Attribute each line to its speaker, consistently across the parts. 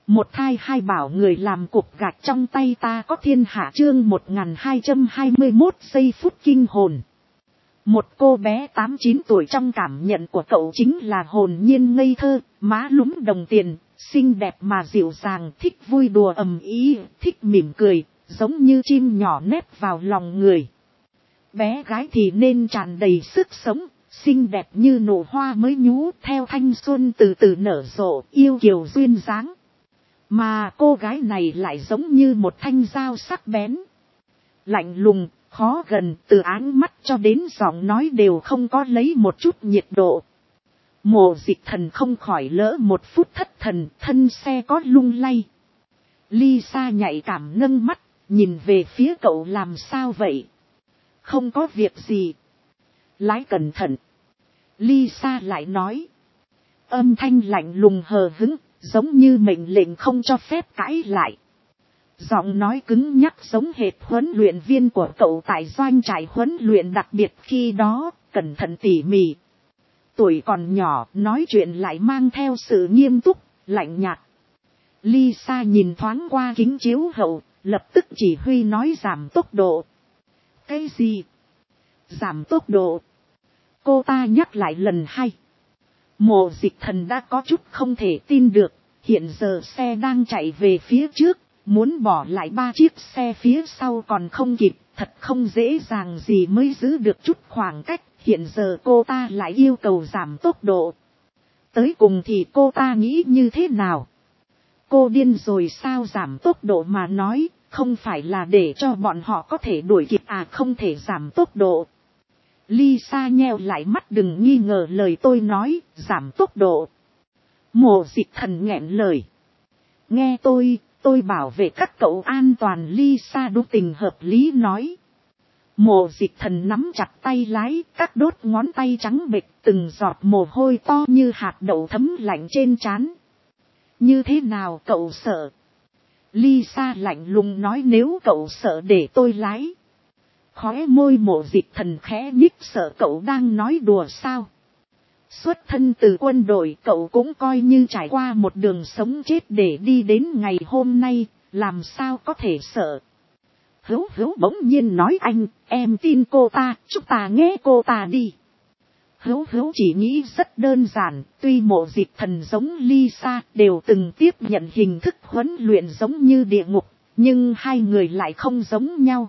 Speaker 1: Một thai hai bảo người làm cục gạch trong tay ta có thiên hạ chương 1221 giây phút kinh hồn. Một cô bé 8-9 tuổi trong cảm nhận của cậu chính là hồn nhiên ngây thơ, má lúm đồng tiền, xinh đẹp mà dịu dàng, thích vui đùa ầm ĩ, thích mỉm cười, giống như chim nhỏ nép vào lòng người. Bé gái thì nên tràn đầy sức sống, xinh đẹp như nụ hoa mới nhú theo thanh xuân từ từ nở rộ, yêu kiều duyên dáng. Mà cô gái này lại giống như một thanh dao sắc bén. Lạnh lùng, khó gần, từ áng mắt cho đến giọng nói đều không có lấy một chút nhiệt độ. Mộ Dịch Thần không khỏi lỡ một phút thất thần, thân xe có lung lay. Lisa nhạy cảm nâng mắt, nhìn về phía cậu làm sao vậy? Không có việc gì. Lái cẩn thận. Lisa lại nói. Âm thanh lạnh lùng hờ hững, giống như mệnh lệnh không cho phép cãi lại. Giọng nói cứng nhắc giống hệt huấn luyện viên của cậu tại doanh trại huấn luyện đặc biệt khi đó, cẩn thận tỉ mỉ. Tuổi còn nhỏ, nói chuyện lại mang theo sự nghiêm túc, lạnh nhạt. Lisa nhìn thoáng qua kính chiếu hậu, lập tức chỉ huy nói giảm tốc độ. Cái gì? Giảm tốc độ? Cô ta nhắc lại lần hai. Mộ Dịch Thần đã có chút không thể tin được, hiện giờ xe đang chạy về phía trước, muốn bỏ lại 3 chiếc xe phía sau còn không kịp, thật không dễ dàng gì mới giữ được chút khoảng cách, hiện giờ cô ta lại yêu cầu giảm tốc độ. Tới cùng thì cô ta nghĩ như thế nào? Cô điên rồi sao? Giảm tốc độ mà nói, không phải là để cho bọn họ có thể đuổi kịp à? Không thể giảm tốc độ. Lisa nheo lại mắt, đừng nghi ngờ lời tôi nói, giảm tốc độ. Mộ Dịch Thần nghẹn lời. Nghe tôi bảo vệ các cậu an toàn. Lisa đúng tình hợp lý nói. Mộ Dịch Thần nắm chặt tay lái, các đốt ngón tay trắng bệch, từng giọt mồ hôi to như hạt đậu thấm lạnh trên trán. Như thế nào, cậu sợ? Lisa lạnh lùng nói, nếu cậu sợ để tôi lái. Khóe môi Mộ Dịch Thần khẽ nhích, sợ cậu đang nói đùa sao? Xuất thân từ quân đội, cậu cũng coi như trải qua một đường sống chết để đi đến ngày hôm nay, làm sao có thể sợ? Hữu bỗng nhiên nói, em tin cô ta, chúng ta nghe cô ta đi. Hữu chỉ nghĩ rất đơn giản, tuy Mộ Dịch Thần giống Lisa đều từng tiếp nhận hình thức huấn luyện giống như địa ngục, nhưng hai người lại không giống nhau.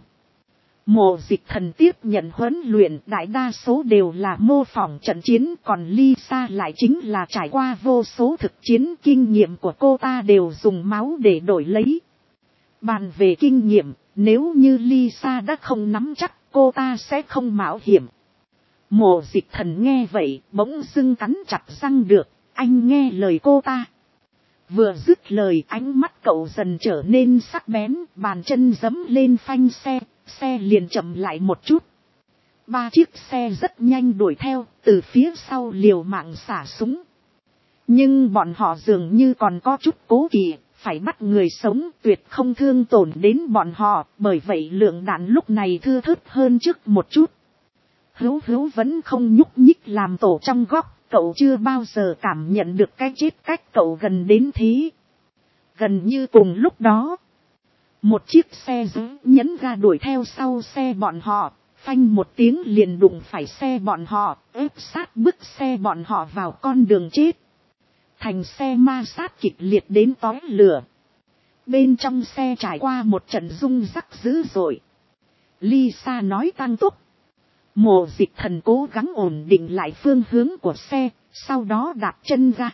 Speaker 1: Mộ Dịch Thần tiếp nhận huấn luyện đại đa số đều là mô phỏng trận chiến, còn Lisa lại chính là trải qua vô số thực chiến, kinh nghiệm của cô ta đều dùng máu để đổi lấy. Bàn về kinh nghiệm, nếu như Lisa đã không nắm chắc, cô ta sẽ không mạo hiểm. Mộ Dịch Thần nghe vậy, bỗng dưng cắn chặt răng, được, anh nghe lời cô ta. Vừa dứt lời, ánh mắt cậu dần trở nên sắc bén, bàn chân giẫm lên phanh xe, xe liền chậm lại một chút. 3 chiếc xe rất nhanh đuổi theo, từ phía sau liều mạng xả súng. Nhưng bọn họ dường như còn có chút cố kỵ, phải bắt người sống, tuyệt không thương tổn đến bọn họ, bởi vậy lượng đạn lúc này thưa thớt hơn trước một chút. Hữu vẫn không nhúc nhích làm tổ trong góc, cậu chưa bao giờ cảm nhận được cái chết cách cậu gần đến thế. Gần như cùng lúc đó, một chiếc xe nhấn ga đuổi theo sau xe bọn họ, phanh một tiếng liền đụng phải xe bọn họ, ép sát bức xe bọn họ vào con đường chết. Thành xe ma sát kịch liệt đến tóe lửa. Bên trong xe trải qua một trận rung rắc dữ dội. Lisa nói tăng tốc. Mộ Dịch Thần cố gắng ổn định lại phương hướng của xe, sau đó đạp chân ga.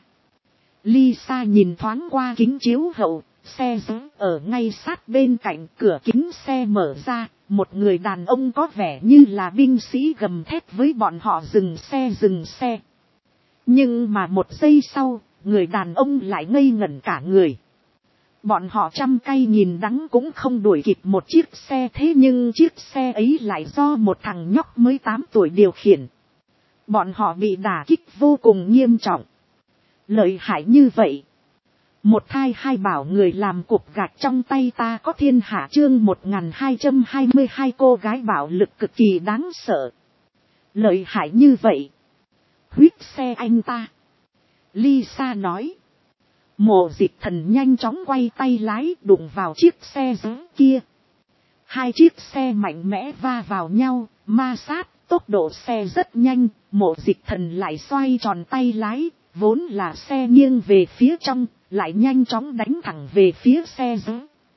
Speaker 1: Lisa nhìn thoáng qua kính chiếu hậu, xe ở ngay sát bên cạnh, cửa kính xe mở ra, một người đàn ông có vẻ như là binh sĩ gầm thét với bọn họ dừng xe. Nhưng mà một giây sau, người đàn ông lại ngây ngẩn cả người. Bọn họ trăm cây nghìn đắng cũng không đuổi kịp một chiếc xe, thế nhưng chiếc xe ấy lại do một thằng nhóc mới 8 tuổi điều khiển. Bọn họ bị đả kích vô cùng nghiêm trọng. Lợi hại như vậy. Một thai hai bảo người làm cục gạch trong tay ta có thiên hạ chương 1222 cô gái bạo lực cực kỳ đáng sợ. Lợi hại như vậy. Huyết xe anh ta. Lisa nói. Mộ Dịch Thần nhanh chóng quay tay lái đụng vào chiếc xe gió kia. Hai chiếc xe mạnh mẽ va vào nhau, ma sát, tốc độ xe rất nhanh. Mộ Dịch Thần lại xoay tròn tay lái, vốn là xe nghiêng về phía trong, lại nhanh chóng đánh thẳng về phía xe gió.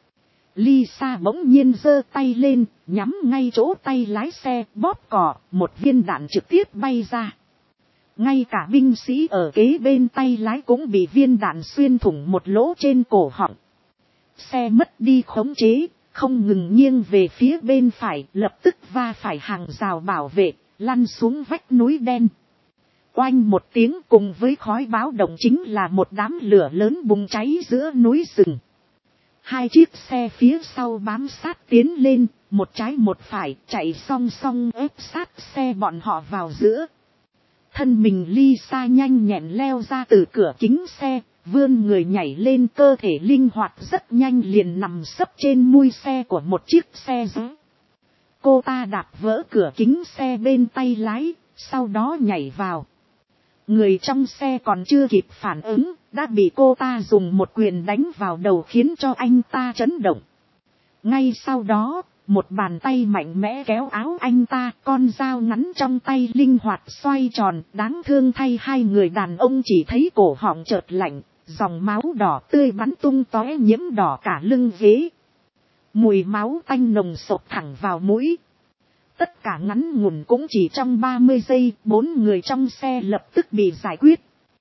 Speaker 1: Lisa bỗng nhiên giơ tay lên, nhắm ngay chỗ tay lái xe, bóp cò, một viên đạn trực tiếp bay ra. Ngay cả binh sĩ ở kế bên tay lái cũng bị viên đạn xuyên thủng một lỗ trên cổ họng. Xe mất đi khống chế, không ngừng nghiêng về phía bên phải, lập tức va phải hàng rào bảo vệ, lăn xuống vách núi đen. Oanh một tiếng, cùng với khói báo động chính là một đám lửa lớn bùng cháy giữa núi rừng. Hai chiếc xe phía sau bám sát tiến lên, một trái một phải, chạy song song ép sát xe bọn họ vào giữa. Thân mình Lisa nhanh nhẹn leo ra từ cửa kính xe, vươn người nhảy lên, cơ thể linh hoạt rất nhanh liền nằm sấp trên mui xe của một chiếc xe gió. Cô ta đạp vỡ cửa kính xe bên tay lái, sau đó nhảy vào. Người trong xe còn chưa kịp phản ứng, đã bị cô ta dùng một quyền đánh vào đầu khiến cho anh ta chấn động. Ngay sau đó, một bàn tay mạnh mẽ kéo áo anh ta, con dao ngắn trong tay linh hoạt xoay tròn, đáng thương thay hai người đàn ông chỉ thấy cổ họng chợt lạnh, dòng máu đỏ tươi bắn tung tóe nhiễm đỏ cả lưng ghế. Mùi máu tanh nồng sộc thẳng vào mũi. Tất cả ngắn ngủn cũng chỉ trong 30 giây, 4 người trong xe lập tức bị giải quyết.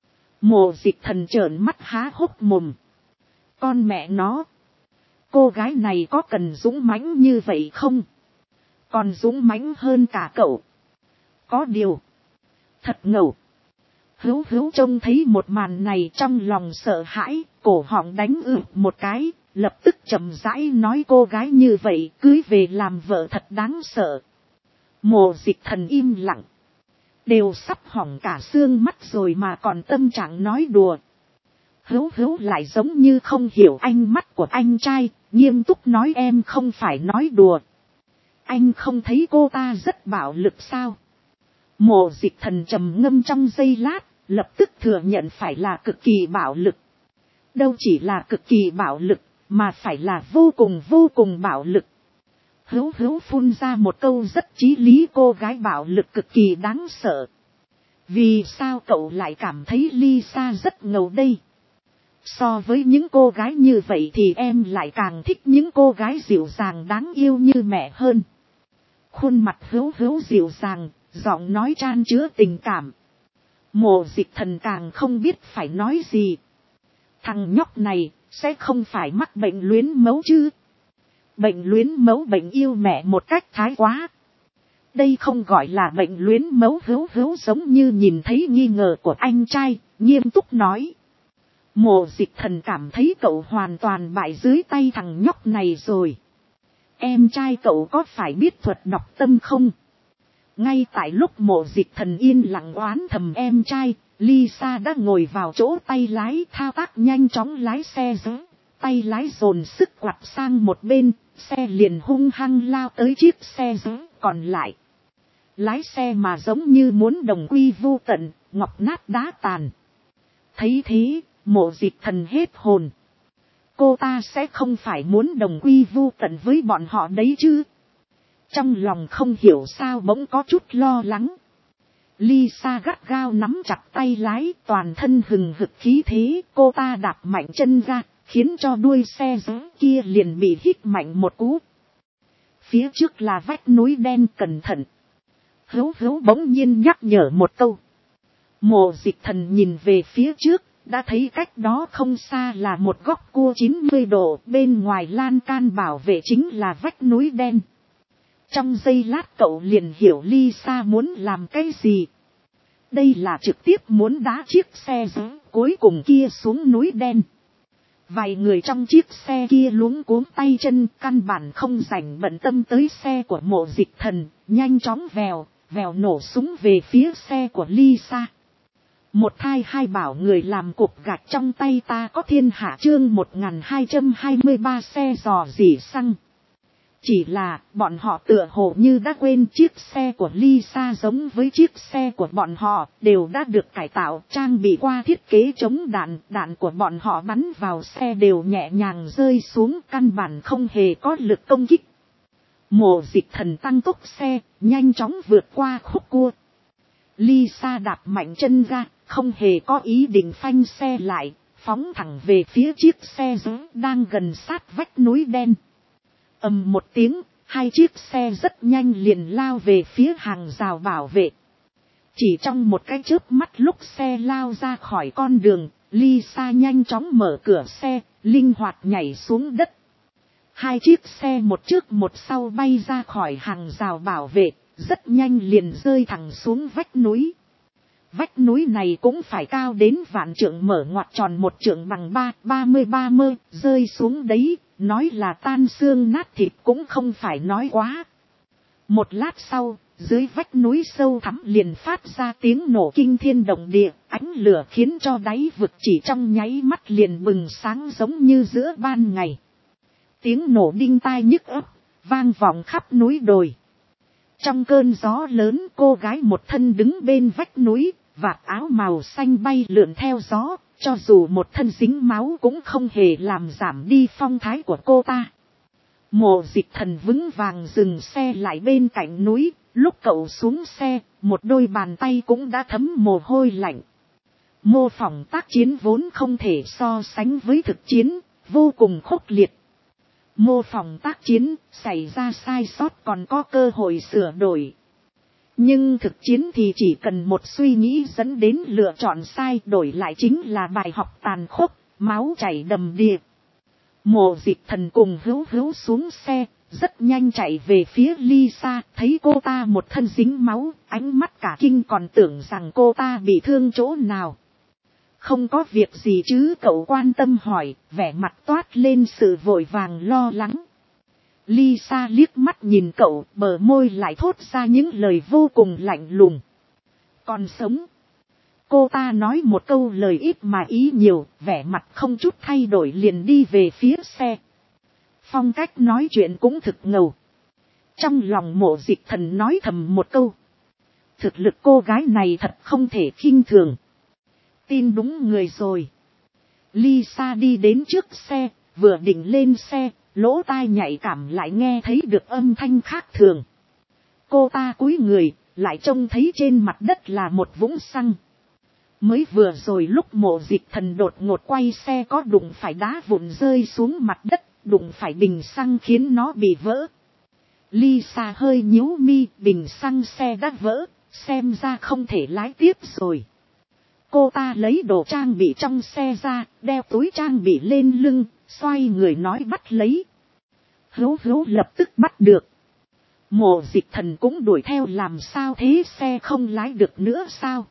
Speaker 1: Mộ Dịch Thần trợn mắt há hốc mồm. Con mẹ nó! Cô gái này có cần dũng mãnh như vậy không? Còn dũng mãnh hơn cả cậu. Có điều. Thật ngầu. Hữu trông thấy một màn này trong lòng sợ hãi, cổ họng đánh một cái, lập tức chậm rãi nói cô gái như vậy cưới về làm vợ thật đáng sợ. Mộ Dịch Thần im lặng. Đều sắp hỏng cả xương mắt rồi mà còn tâm trạng nói đùa. Hữu lại giống như không hiểu ánh mắt của anh trai, nghiêm túc nói em không phải nói đùa. Anh không thấy cô ta rất bạo lực sao? Mộ Dịch Thần trầm ngâm trong giây lát, lập tức thừa nhận phải là cực kỳ bạo lực. Đâu chỉ là cực kỳ bạo lực, mà phải là vô cùng bạo lực. Hữu phun ra một câu rất chí lý, cô gái bạo lực cực kỳ đáng sợ. Vì sao cậu lại cảm thấy Lisa rất ngầu đây? So với những cô gái như vậy thì em lại càng thích những cô gái dịu dàng đáng yêu như mẹ hơn. Khuôn mặt Hữu dịu dàng, giọng nói chan chứa tình cảm. Mộ Dịch Thần càng không biết phải nói gì. Thằng nhóc này sẽ không phải mắc bệnh luyến mấu chứ? Bệnh luyến mấu, bệnh yêu mẹ một cách thái quá. Đây không gọi là bệnh luyến mấu. Hữu giống như nhìn thấy nghi ngờ của anh trai, nghiêm túc nói. Mộ Dịch Thần cảm thấy cậu hoàn toàn bại dưới tay thằng nhóc này rồi. Em trai cậu có phải biết thuật đọc tâm không? Ngay tại lúc Mộ Dịch Thần yên lặng oán thầm em trai, Lisa đã ngồi vào chỗ tay lái, thao tác nhanh chóng lái xe gió. Tay lái dồn sức quặt sang một bên, xe liền hung hăng lao tới chiếc xe gió còn lại. Lái xe mà giống như muốn đồng quy vu tận, ngọc nát đá tàn. Thấy thế, Mộ Dịch Thần hết hồn. Cô ta sẽ không phải muốn đồng quy vu tận với bọn họ đấy chứ? Trong lòng không hiểu sao bỗng có chút lo lắng. Lisa gắt gao nắm chặt tay lái, toàn thân hừng hực khí thế, cô ta đạp mạnh chân ra, khiến cho đuôi xe gió kia liền bị hít mạnh một cú. Phía trước là vách núi đen, cẩn thận. Hữu bỗng nhiên nhắc nhở một câu. Mộ Dịch Thần nhìn về phía trước, đã thấy cách đó không xa là một góc cua 90 độ, bên ngoài lan can bảo vệ chính là vách núi đen. Trong giây lát cậu liền hiểu Lisa muốn làm cái gì. Đây là trực tiếp muốn đá chiếc xe gió cuối cùng kia xuống núi đen. Vài người trong chiếc xe kia luống cuống tay chân, căn bản không rảnh bận tâm tới xe của Mộ Dịch Thần, nhanh chóng vèo nổ súng về phía xe của Lisa. Một thai hai bảo người làm cục gạch trong tay ta có thiên hạ, chương 1223 xe dò dỉ xăng. Chỉ là bọn họ tựa hồ như đã quên chiếc xe của Lisa giống với chiếc xe của bọn họ đều đã được cải tạo, trang bị qua thiết kế chống đạn. Đạn của bọn họ bắn vào xe đều nhẹ nhàng rơi xuống, căn bản không hề có lực công kích. Mộ Dịch Thần tăng tốc xe, nhanh chóng vượt qua khúc cua. Lisa đạp mạnh chân ra, không hề có ý định phanh xe lại, phóng thẳng về phía chiếc xe đang gần sát vách núi đen. Ầm một tiếng, hai chiếc xe rất nhanh liền lao về phía hàng rào bảo vệ. Chỉ trong một cái chớp mắt lúc xe lao ra khỏi con đường, Lisa nhanh chóng mở cửa xe, linh hoạt nhảy xuống đất. Hai chiếc xe một trước một sau bay ra khỏi hàng rào bảo vệ, rất nhanh liền rơi thẳng xuống vách núi. Vách núi này cũng phải cao đến vạn trượng, mở ngoặt tròn một trượng bằng 33 mơ, rơi xuống đấy, nói là tan xương nát thịt cũng không phải nói quá. Một lát sau, dưới vách núi sâu thẳm liền phát ra tiếng nổ kinh thiên động địa, ánh lửa khiến cho đáy vực chỉ trong nháy mắt liền bừng sáng giống như giữa ban ngày. Tiếng nổ đinh tai nhức óc, vang vọng khắp núi đồi. Trong cơn gió lớn, cô gái một thân đứng bên vách núi, vạt áo màu xanh bay lượn theo gió, cho dù một thân dính máu cũng không hề làm giảm đi phong thái của cô ta. Mộ Dịch Thần vững vàng dừng xe lại bên cạnh núi, lúc cậu xuống xe, một đôi bàn tay cũng đã thấm mồ hôi lạnh. Mô phỏng tác chiến vốn không thể so sánh với thực chiến, vô cùng khốc liệt. Mô phỏng tác chiến, xảy ra sai sót còn có cơ hội sửa đổi. Nhưng thực chiến thì chỉ cần một suy nghĩ dẫn đến lựa chọn sai, đổi lại chính là bài học tàn khốc, máu chảy đầm đìa. Mộ Dịch Thần cùng Hữu xuống xe, rất nhanh chạy về phía Lisa, thấy cô ta một thân dính máu, ánh mắt cả kinh còn tưởng rằng cô ta bị thương chỗ nào. Không có việc gì chứ, cậu quan tâm hỏi, vẻ mặt toát lên sự vội vàng lo lắng. Lisa liếc mắt nhìn cậu, bờ môi lại thốt ra những lời vô cùng lạnh lùng. Còn sống. Cô ta nói một câu lời ít mà ý nhiều, vẻ mặt không chút thay đổi liền đi về phía xe. Phong cách nói chuyện cũng thực ngầu. Trong lòng Mộ Dịch Thần nói thầm một câu. Thực lực cô gái này thật không thể khinh thường. Tin đúng người rồi. Lisa đi đến trước xe, vừa định lên xe, lỗ tai nhạy cảm lại nghe thấy được âm thanh khác thường. Cô ta cúi người, lại trông thấy trên mặt đất là một vũng xăng. Mới vừa rồi lúc Mộ Dịch Thần đột ngột quay xe có đụng phải đá vụn rơi xuống mặt đất, đụng phải bình xăng khiến nó bị vỡ. Lisa hơi nhíu mi, bình xăng xe đã vỡ, xem ra không thể lái tiếp rồi. Cô ta lấy đồ trang bị trong xe ra, đeo túi trang bị lên lưng, xoay người nói bắt lấy. Hữu lập tức bắt được. Mộ Dịch Thần cũng đuổi theo, làm sao thế, xe không lái được nữa sao?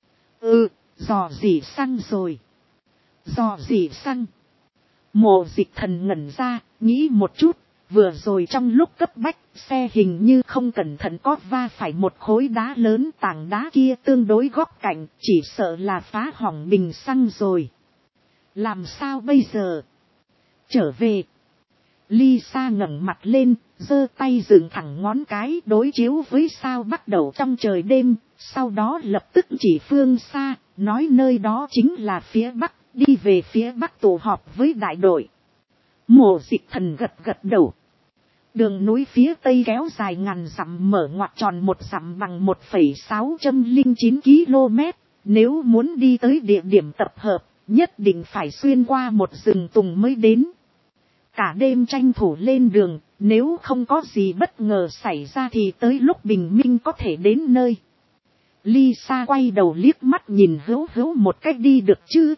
Speaker 1: Dò dỉ xăng rồi. Dò dỉ xăng. Mộ Dịch Thần ngẩn ra, nghĩ một chút, vừa rồi trong lúc cấp bách, xe hình như không cẩn thận có va phải một khối đá lớn, tảng đá kia tương đối góc cạnh, chỉ sợ là phá hỏng bình xăng rồi. Làm sao bây giờ? Trở về. Lisa ngẩng mặt lên, giơ tay dựng thẳng ngón cái đối chiếu với sao bắt đầu trong trời đêm, sau đó lập tức chỉ phương xa, nói nơi đó chính là phía bắc, đi về phía bắc tụ họp với đại đội. Mộ Dịch Thần gật đầu. Đường núi phía tây kéo dài ngàn dặm, mở ngoặt tròn một dặm bằng 1,609 km, nếu muốn đi tới địa điểm tập hợp, nhất định phải xuyên qua một rừng tùng mới đến. Cả đêm tranh thủ lên đường, nếu không có gì bất ngờ xảy ra thì tới lúc bình minh có thể đến nơi. Lisa quay đầu liếc mắt nhìn Hữu một cách, đi được chứ?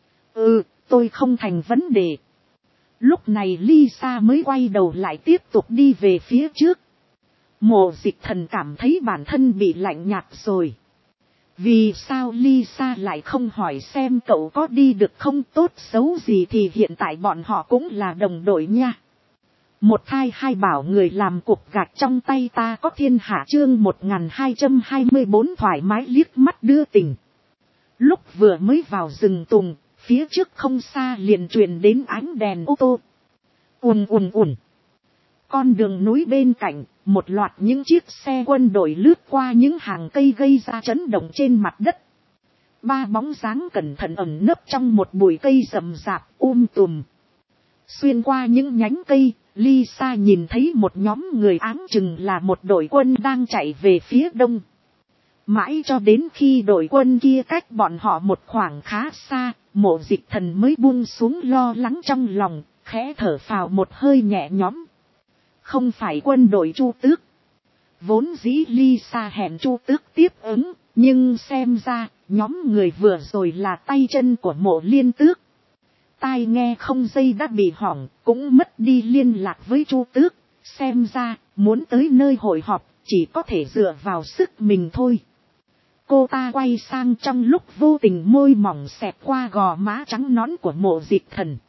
Speaker 1: Tôi không thành vấn đề. Lúc này Lisa mới quay đầu lại tiếp tục đi về phía trước. Mộ Dịch Thần cảm thấy bản thân bị lạnh nhạt rồi. Vì sao Lisa lại không hỏi xem cậu có đi được không, tốt xấu gì thì hiện tại bọn họ cũng là đồng đội nha. Một thai hai bảo người làm cục gạch trong tay ta có thiên hạ, chương 1224 thoải mái liếc mắt đưa tình. Lúc vừa mới vào rừng tùng, phía trước không xa liền truyền đến ánh đèn ô tô. Ùn. Con đường núi bên cạnh, một loạt những chiếc xe quân đội lướt qua những hàng cây gây ra chấn động trên mặt đất. Ba bóng dáng cẩn thận ẩn nấp trong một bụi cây rậm rạp tùm. Xuyên qua những nhánh cây, Lisa nhìn thấy một nhóm người áng chừng là một đội quân đang chạy về phía đông. Mãi cho đến khi đội quân kia cách bọn họ một khoảng khá xa, Mộ Dịch Thần mới buông xuống lo lắng trong lòng, khẽ thở phào một hơi nhẹ nhõm. Không phải quân đội Chu Tước. Vốn dĩ Lisa hẹn Chu Tước tiếp ứng, nhưng xem ra, nhóm người vừa rồi là tay chân của Mộ Liên Tước. Tai nghe không dây đã bị hỏng, cũng mất đi liên lạc với Chu Tước, xem ra, muốn tới nơi hội họp, chỉ có thể dựa vào sức mình thôi. Cô ta quay sang trong lúc vô tình môi mỏng xẹt qua gò má trắng nõn của Mộ Dịch Thần.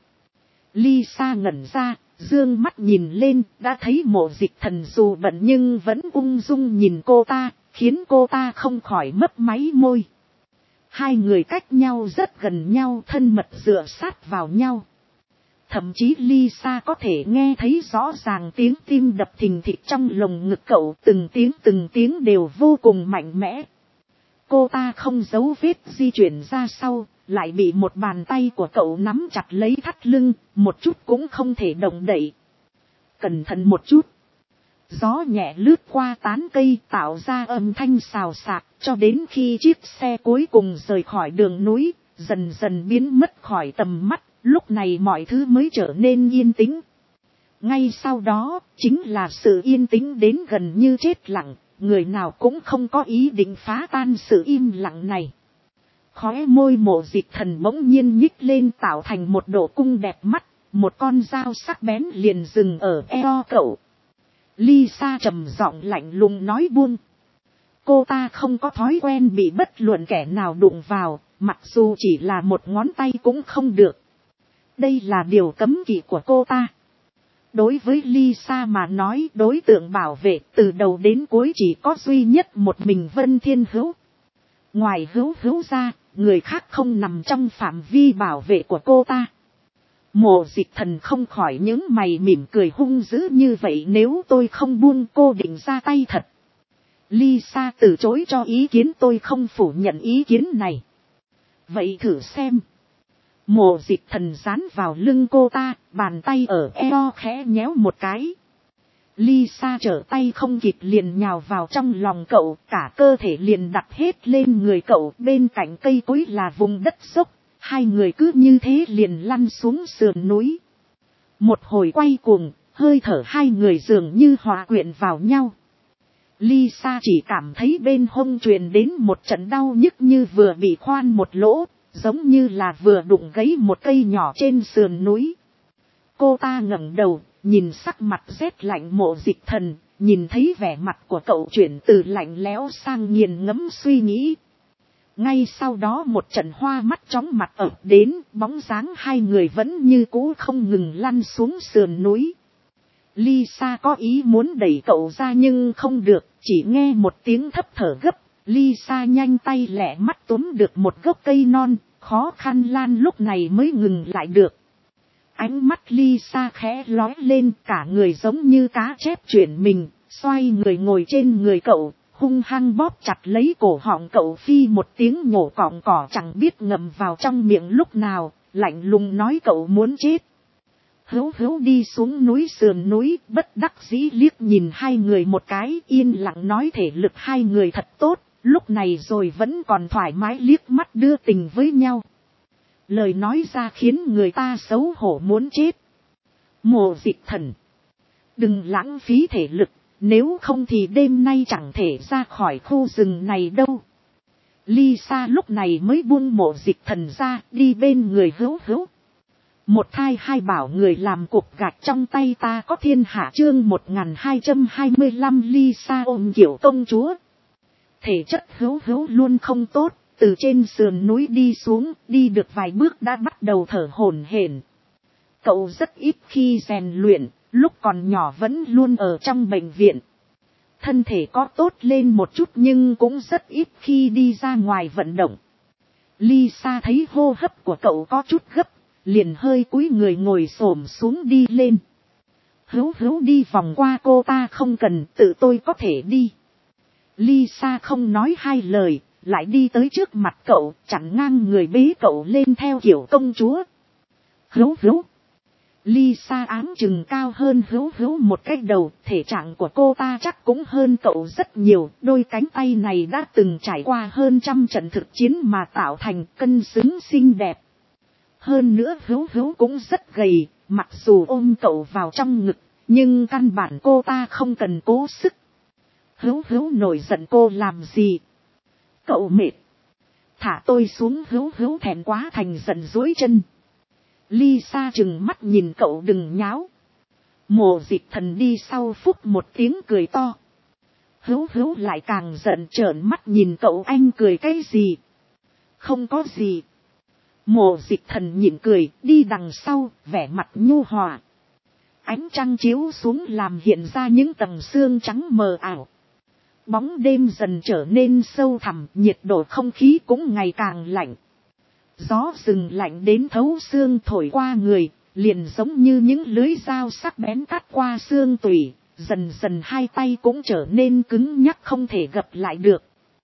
Speaker 1: Lisa ngẩn ra, dương mắt nhìn lên, đã thấy Mộ Dịch Thần dù bận nhưng vẫn ung dung nhìn cô ta, khiến cô ta không khỏi mấp máy môi. Hai người cách nhau rất gần nhau, thân mật dựa sát vào nhau. Thậm chí Lisa có thể nghe thấy rõ ràng tiếng tim đập thình thịch trong lồng ngực cậu, từng tiếng đều vô cùng mạnh mẽ. Cô ta không giấu vết di chuyển ra sau, lại bị một bàn tay của cậu nắm chặt lấy thắt lưng, một chút cũng không thể động đậy. Cẩn thận một chút. Gió nhẹ lướt qua tán cây tạo ra âm thanh xào xạc, cho đến khi chiếc xe cuối cùng rời khỏi đường núi, dần dần biến mất khỏi tầm mắt, lúc này mọi thứ mới trở nên yên tĩnh. Ngay sau đó, chính là sự yên tĩnh đến gần như chết lặng, người nào cũng không có ý định phá tan sự im lặng này. Khóe môi Mộ Dịch Thần bỗng nhiên nhích lên tạo thành một độ cung đẹp mắt, một con dao sắc bén liền dừng ở eo cậu. Lisa trầm giọng lạnh lùng nói buông. Cô ta không có thói quen bị bất luận kẻ nào đụng vào, mặc dù chỉ là một ngón tay cũng không được. Đây là điều cấm kỵ của cô ta. Đối với Lisa mà nói, đối tượng bảo vệ từ đầu đến cuối chỉ có duy nhất một mình Vân Thiên Hữu. Ngoài Hữu ra, người khác không nằm trong phạm vi bảo vệ của cô ta. Mộ Dịch Thần không khỏi những mày mỉm cười hung dữ như vậy, nếu tôi không buông cô định ra tay thật. Lisa từ chối cho ý kiến, tôi không phủ nhận ý kiến này. Vậy thử xem. Mộ Dịch Thần dán vào lưng cô ta, bàn tay ở eo khẽ nhéo một cái. Lisa trở tay không kịp liền nhào vào trong lòng cậu, cả cơ thể liền đặt hết lên người cậu, bên cạnh cây cối là vùng đất dốc. Hai người cứ như thế liền lăn xuống sườn núi. Một hồi quay cuồng, hơi thở hai người dường như hòa quyện vào nhau. Lisa chỉ cảm thấy bên hông truyền đến một trận đau nhức như vừa bị khoan một lỗ, giống như là vừa đụng gãy một cây nhỏ trên sườn núi. Cô ta ngẩng đầu, nhìn sắc mặt rét lạnh Mộ Dịch Thần, nhìn thấy vẻ mặt của cậu chuyển từ lạnh lẽo sang nghiền ngẫm suy nghĩ. Ngay sau đó một trận hoa mắt chóng mặt ập đến, bóng dáng hai người vẫn như cũ không ngừng lăn xuống sườn núi. Lisa có ý muốn đẩy cậu ra nhưng không được, chỉ nghe một tiếng thấp thở gấp, Lisa nhanh tay lẹ mắt túm được một gốc cây non, khó khăn lan lúc này mới ngừng lại được. Ánh mắt Lisa khẽ lóe lên, cả người giống như cá chép chuyển mình, xoay người ngồi trên người cậu, hung hăng bóp chặt lấy cổ họng cậu, phi một tiếng nhổ cọng cỏ chẳng biết ngậm vào trong miệng lúc nào, lạnh lùng nói cậu muốn chết. Hữu đi xuống núi sườn núi, bất đắc dĩ liếc nhìn hai người một cái, yên lặng nói thể lực hai người thật tốt, lúc này rồi vẫn còn thoải mái liếc mắt đưa tình với nhau. Lời nói ra khiến người ta xấu hổ muốn chết. Mộ Dịch Thần, đừng lãng phí thể lực, nếu không thì đêm nay chẳng thể ra khỏi khu rừng này đâu. Lisa lúc này mới buông Mộ Dịch Thần ra, đi bên người Hữu. Một thai hai bảo người làm cục gạch trong tay ta có thiên hạ, chương 1225 Lisa ôm kiểu công chúa. Thể chất Hữu luôn không tốt, từ trên sườn núi đi xuống, đi được vài bước đã bắt đầu thở hổn hển. Cậu rất ít khi rèn luyện, lúc còn nhỏ vẫn luôn ở trong bệnh viện. Thân thể có tốt lên một chút nhưng cũng rất ít khi đi ra ngoài vận động. Lisa thấy hô hấp của cậu có chút gấp, liền hơi cúi người ngồi xổm xuống đi lên. Hữu hữu đi vòng qua cô ta không cần, tự tôi có thể đi. Lisa không nói hai lời, lại đi tới trước mặt cậu, chặn ngang người bế cậu lên theo kiểu công chúa. Hữu hữu. Lisa áng chừng cao hơn hữu hữu một cái đầu, thể trạng của cô ta chắc cũng hơn cậu rất nhiều, đôi cánh tay này đã từng trải qua hơn 100 trận thực chiến mà tạo thành, cân xứng xinh đẹp. Hơn nữa hữu hữu cũng rất gầy, mặc dù ôm cậu vào trong ngực, nhưng căn bản cô ta không cần cố sức. Hữu hữu nổi giận cô làm gì? Cậu mệt. Thả tôi xuống. Hữu hữu thẹn quá thành giận duỗi chân. Lisa trừng mắt nhìn cậu đừng nháo. Mộ Dịch Thần đi sau phút một tiếng cười to. Hữu hữu lại càng giận trợn mắt nhìn cậu, anh cười cái gì? Không có gì. Mộ Dịch Thần nhịn cười, đi đằng sau, vẻ mặt nhu hòa. Ánh trăng chiếu xuống làm hiện ra những tầng sương trắng mờ ảo. Bóng đêm dần trở nên sâu thẳm, nhiệt độ không khí cũng ngày càng lạnh. Gió rừng lạnh đến thấu xương thổi qua người, liền giống như những lưới dao sắc bén cắt qua xương tủy, dần dần hai tay cũng trở nên cứng nhắc không thể gập lại được.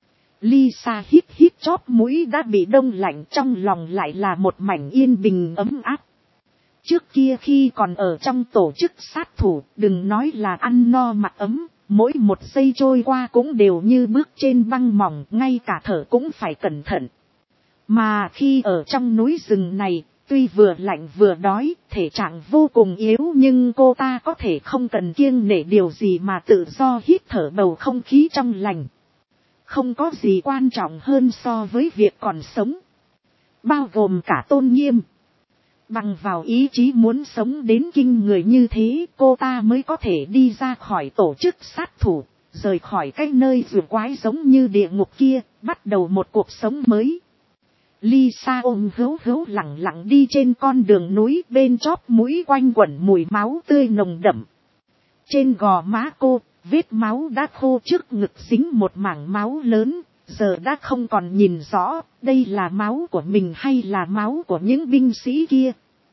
Speaker 1: Lisa hít hít chóp mũi đã bị đông lạnh, trong lòng lại là một mảnh yên bình ấm áp. Trước kia khi còn ở trong tổ chức sát thủ, đừng nói là ăn no mặc ấm, mỗi một giây trôi qua cũng đều như bước trên băng mỏng, ngay cả thở cũng phải cẩn thận. Mà khi ở trong núi rừng này, tuy vừa lạnh vừa đói, thể trạng vô cùng yếu, nhưng cô ta có thể không cần kiêng nể điều gì mà tự do hít thở bầu không khí trong lành. Không có gì quan trọng hơn so với việc còn sống, bao gồm cả tôn nghiêm. Bằng vào ý chí muốn sống đến kinh người như thế, cô ta mới có thể đi ra khỏi tổ chức sát thủ, rời khỏi cái nơi rùa quái giống như địa ngục kia, bắt đầu một cuộc sống mới. Lisa ôm hữu hữu lặng lặng đi trên con đường núi, bên chóp mũi quanh quẩn mùi máu tươi nồng đậm. Trên gò má cô, vết máu đã khô, trước ngực dính một mảng máu lớn, giờ đã không còn nhìn rõ, đây là máu của mình hay là máu của những binh sĩ kia.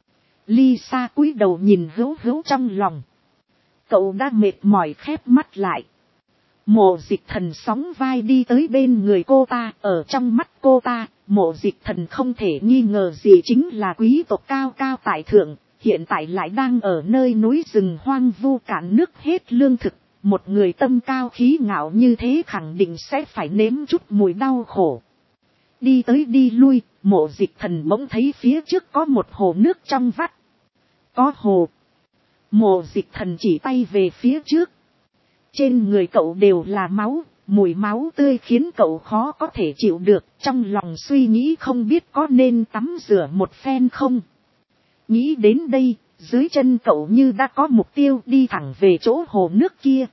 Speaker 1: Lisa cúi đầu nhìn hữu hữu trong lòng. Cậu đã mệt mỏi khép mắt lại. Mộ Dịch Thần sóng vai đi tới bên người cô ta, ở trong mắt cô ta, Mộ Dịch Thần không thể nghi ngờ gì chính là quý tộc cao cao tại thượng, hiện tại lại đang ở nơi núi rừng hoang vu cạn nước hết lương thực. Một người tâm cao khí ngạo như thế khẳng định sẽ phải nếm chút mùi đau khổ. Đi tới đi lui, Mộ Dịch Thần bỗng thấy phía trước có một hồ nước trong vắt. Có hồ. Mộ Dịch Thần chỉ tay về phía trước. Trên người cậu đều là máu, mùi máu tươi khiến cậu khó có thể chịu được, trong lòng suy nghĩ không biết có nên tắm rửa một phen không. Nghĩ đến đây, dưới chân cậu như đã có mục tiêu, đi thẳng về chỗ hồ nước kia.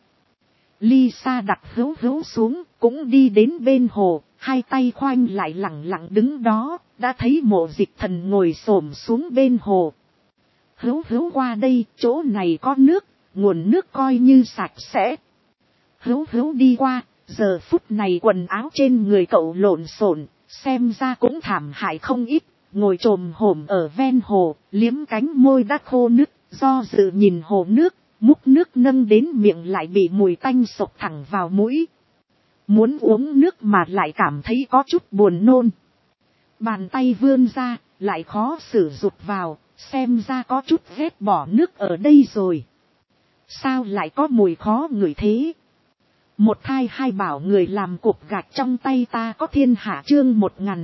Speaker 1: Lisa đặt hữu hữu xuống, cũng đi đến bên hồ, hai tay khoanh lại lặng lặng đứng đó, đã thấy Mộ Dịch Thần ngồi xổm xuống bên hồ. Hữu hữu qua đây, chỗ này có nước, nguồn nước coi như sạch sẽ. Hữu hữu đi qua, giờ phút này quần áo trên người cậu lộn xộn, xem ra cũng thảm hại không ít, ngồi chồm hổm ở ven hồ, liếm cánh môi đã khô nứt, do dự nhìn hồ nước, múc nước nâng đến miệng lại bị mùi tanh sộc thẳng vào mũi. Muốn uống nước mà lại cảm thấy có chút buồn nôn. Bàn tay vươn ra, lại khó xử rụt vào, xem ra có chút ghét bỏ nước ở đây rồi. Sao lại có mùi khó ngửi thế? Một thai hai bảo người làm cục gạch trong tay ta có thiên hạ, chương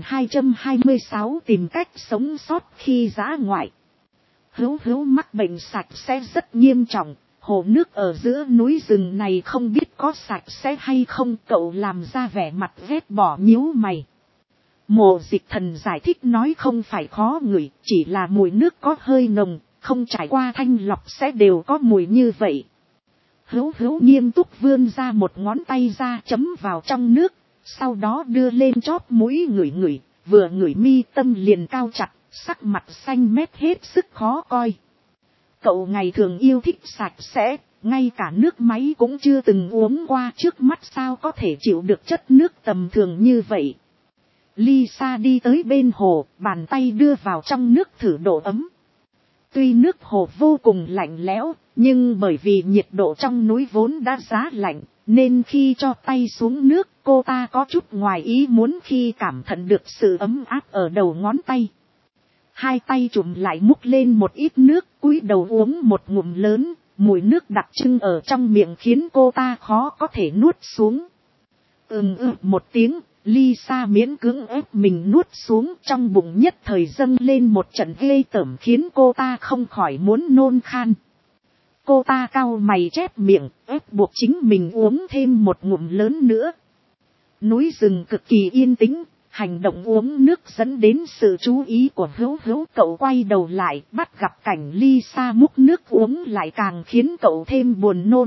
Speaker 1: 1226 tìm cách sống sót khi dã ngoại. Hữu hữu mắc bệnh sạch sẽ rất nghiêm trọng, hồ nước ở giữa núi rừng này không biết có sạch sẽ hay không, cậu làm ra vẻ mặt ghét bỏ nhíu mày. Mộ Dịch Thần giải thích nói không phải khó ngửi, chỉ là mùi nước có hơi nồng, không trải qua thanh lọc sẽ đều có mùi như vậy. Hữu hữu nghiêm túc vươn ra một ngón tay ra chấm vào trong nước, sau đó đưa lên chóp mũi ngửi ngửi, vừa ngửi mi tâm liền cao chặt, sắc mặt xanh mét hết sức khó coi. Cậu ngày thường yêu thích sạch sẽ, ngay cả nước máy cũng chưa từng uống qua, trước mắt sao có thể chịu được chất nước tầm thường như vậy. Lisa đi tới bên hồ, bàn tay đưa vào trong nước thử độ ấm. Tuy nước hồ vô cùng lạnh lẽo, nhưng bởi vì nhiệt độ trong núi vốn đã giá lạnh, nên khi cho tay xuống nước, cô ta có chút ngoài ý muốn khi cảm nhận được sự ấm áp ở đầu ngón tay. Hai tay chùm lại múc lên một ít nước, cúi đầu uống một ngụm lớn, mùi nước đặc trưng ở trong miệng khiến cô ta khó có thể nuốt xuống. Một tiếng, Lisa miễn cưỡng ép mình nuốt xuống, trong bụng nhất thời dâng lên một trận ghê tởm khiến cô ta không khỏi muốn nôn khan. Cô ta cau mày chép miệng, ép buộc chính mình uống thêm một ngụm lớn nữa. Núi rừng cực kỳ yên tĩnh, hành động uống nước dẫn đến sự chú ý của Hữu Hữu. Cậu quay đầu lại, bắt gặp cảnh Lisa múc nước uống lại càng khiến cậu thêm buồn nôn.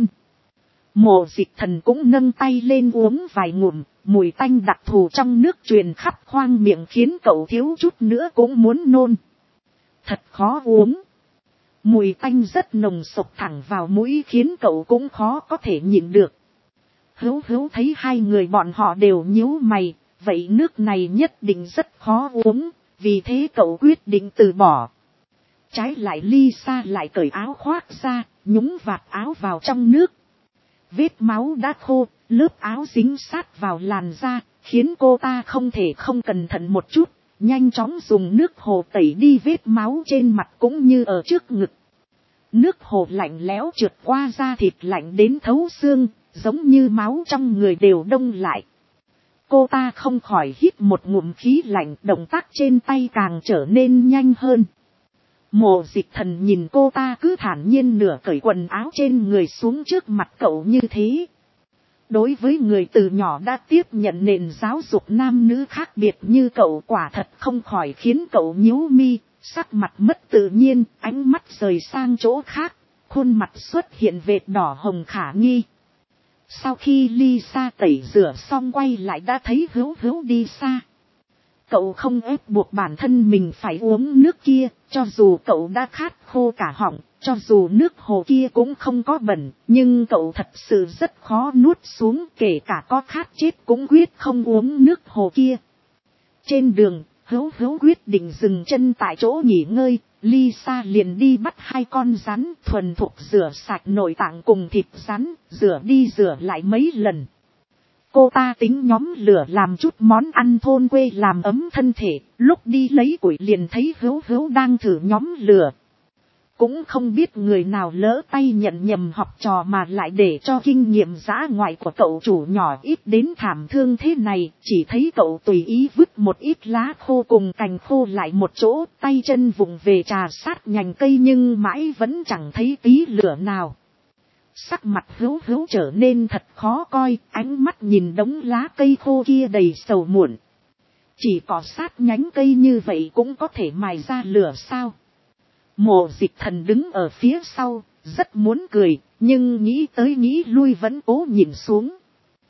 Speaker 1: Mộ Dịch Thần cũng nâng tay lên uống vài ngụm, mùi tanh đặc thù trong nước truyền khắp khoang miệng khiến cậu thiếu chút nữa cũng muốn nôn. Thật khó uống. Mùi tanh rất nồng sộc thẳng vào mũi khiến cậu cũng khó có thể nhịn được. Hữu Hữu thấy hai người bọn họ đều nhíu mày, vậy nước này nhất định rất khó uống, vì thế cậu quyết định từ bỏ. Trái lại Lisa lại cởi áo khoác ra, nhúng vạt áo vào trong nước. Vết máu đã khô, lớp áo dính sát vào làn da, khiến cô ta không thể không cẩn thận một chút, nhanh chóng dùng nước hồ tẩy đi vết máu trên mặt cũng như ở trước ngực. Nước hồ lạnh lẽo trượt qua da thịt lạnh đến thấu xương, giống như máu trong người đều đông lại. Cô ta không khỏi hít một ngụm khí lạnh, động tác trên tay càng trở nên nhanh hơn. Mộ Dịch Thần nhìn cô ta cứ thản nhiên nửa cởi quần áo trên người xuống trước mặt cậu như thế. Đối với người từ nhỏ đã tiếp nhận nền giáo dục nam nữ khác biệt như cậu, quả thật không khỏi khiến cậu nhíu mi, sắc mặt mất tự nhiên, ánh mắt rời sang chỗ khác, khuôn mặt xuất hiện vệt đỏ hồng khả nghi. Sau khi Lisa tẩy rửa xong quay lại đã thấy Hữu Hữu đi xa. Cậu không ép buộc bản thân mình phải uống nước kia, cho dù cậu đã khát khô cả họng, cho dù nước hồ kia cũng không có bẩn, nhưng cậu thật sự rất khó nuốt xuống, kể cả có khát chết cũng quyết không uống nước hồ kia. Trên đường, Hữu Hữu quyết định dừng chân tại chỗ nghỉ ngơi, Lisa liền đi bắt hai con rắn, thuần thục rửa sạch nội tạng cùng thịt rắn, rửa đi rửa lại mấy lần. Cô ta tính nhóm lửa làm chút món ăn thôn quê làm ấm thân thể, lúc đi lấy củi liền thấy Hữu Hữu đang thử nhóm lửa. Cũng không biết người nào lỡ tay nhận nhầm học trò mà lại để cho kinh nghiệm dã ngoại của cậu chủ nhỏ ít đến thảm thương thế này, chỉ thấy cậu tùy ý vứt một ít lá khô cùng cành khô lại một chỗ, tay chân vụng về trà sát nhành cây nhưng mãi vẫn chẳng thấy tí lửa nào. Sắc mặt Hữu Hữu trở nên thật khó coi, ánh mắt nhìn đống lá cây khô kia đầy sầu muộn. Chỉ có sát nhánh cây như vậy cũng có thể mài ra lửa sao? Mộ Dịch Thần đứng ở phía sau, rất muốn cười, nhưng nghĩ tới nghĩ lui vẫn cố nhìn xuống.